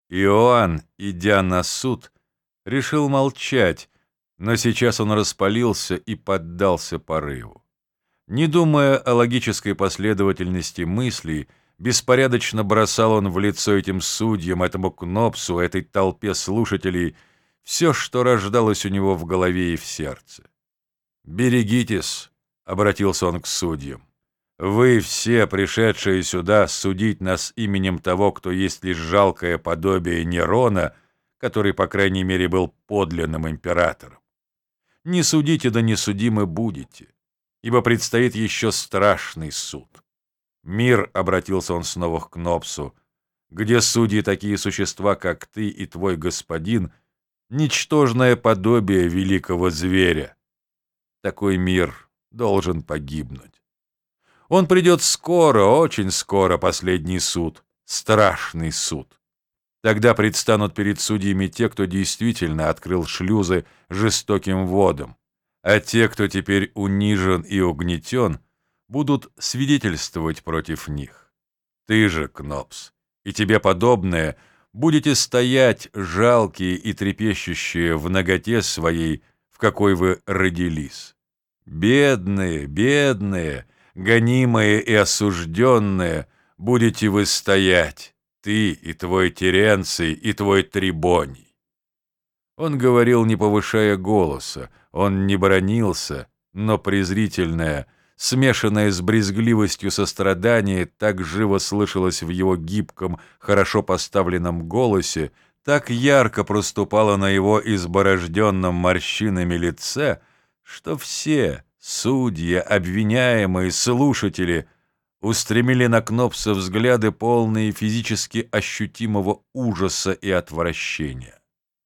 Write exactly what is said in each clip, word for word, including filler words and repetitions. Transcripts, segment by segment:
Иоанн, идя на суд, решил молчать, но сейчас он распалился и поддался порыву. Не думая о логической последовательности мыслей, беспорядочно бросал он в лицо этим судьям, этому Кнопсу, этой толпе слушателей все, что рождалось у него в голове и в сердце. «Берегитесь», — обратился он к судьям, — «вы все, пришедшие сюда, судить нас именем того, кто есть лишь жалкое подобие Нерона, который, по крайней мере, был подлинным императором. Не судите, да не судимы будете, ибо предстоит еще страшный суд. Мир, — обратился он снова к Кнопсу, — где судьи такие существа, как ты и твой господин, ничтожное подобие великого зверя. Такой мир должен погибнуть. Он придет скоро, очень скоро, последний суд, страшный суд. Тогда предстанут перед судьями те, кто действительно открыл шлюзы жестоким водам, а те, кто теперь унижен и угнетен, будут свидетельствовать против них. Ты же, Кнопс, и тебе подобные будете стоять, жалкие и трепещущие в наготе своей, в какой вы родились. Бедные, бедные, гонимые и осужденные, будете вы стоять, ты и твой Теренций, и твой Трибоний». Он говорил, не повышая голоса, он не бранился, но презрительное, смешанное с брезгливостью сострадание, так живо слышалось в его гибком, хорошо поставленном голосе, так ярко проступало на его изборожденном морщинами лице, что все судьи, обвиняемые, слушатели устремили на Кнопса взгляды, полные физически ощутимого ужаса и отвращения.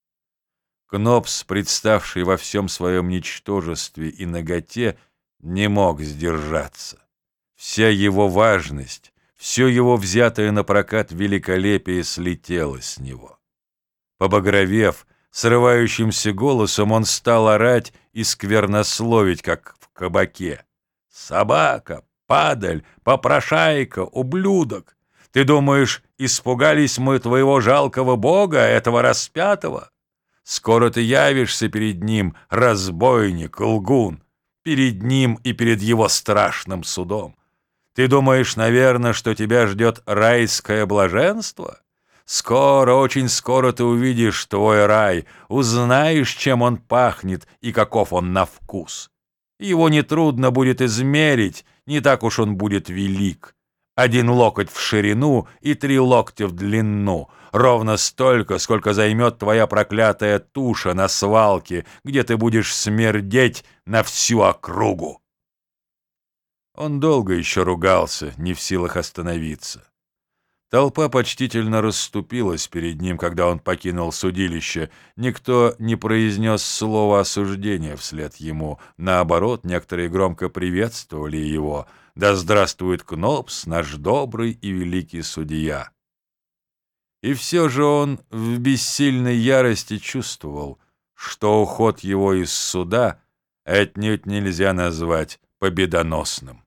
Кнопс, представший во всем своем ничтожестве и наготе, не мог сдержаться. Вся его важность, все его взятое напрокат великолепие слетело с него. Побагровев, срывающимся голосом он стал орать и сквернословить, как в кабаке. «Собака, падаль, попрошайка, ублюдок! Ты думаешь, испугались мы твоего жалкого бога, этого распятого? Скоро ты явишься перед ним, разбойник, лгун, перед ним и перед его страшным судом. Ты думаешь, наверное, что тебя ждет райское блаженство? Скоро, очень скоро ты увидишь твой рай, узнаешь, чем он пахнет и каков он на вкус. Его нетрудно будет измерить, не так уж он будет велик. Один локоть в ширину и три локтя в длину, ровно столько, сколько займет твоя проклятая туша на свалке, где ты будешь смердеть на всю округу». Он долго еще ругался, не в силах остановиться. Толпа почтительно расступилась перед ним, когда он покинул судилище. Никто не произнес слова осуждения вслед ему. Наоборот, некоторые громко приветствовали его. «Да здравствует Кнопс, наш добрый и великий судья!» И все же он в бессильной ярости чувствовал, что уход его из суда отнюдь нельзя назвать победоносным.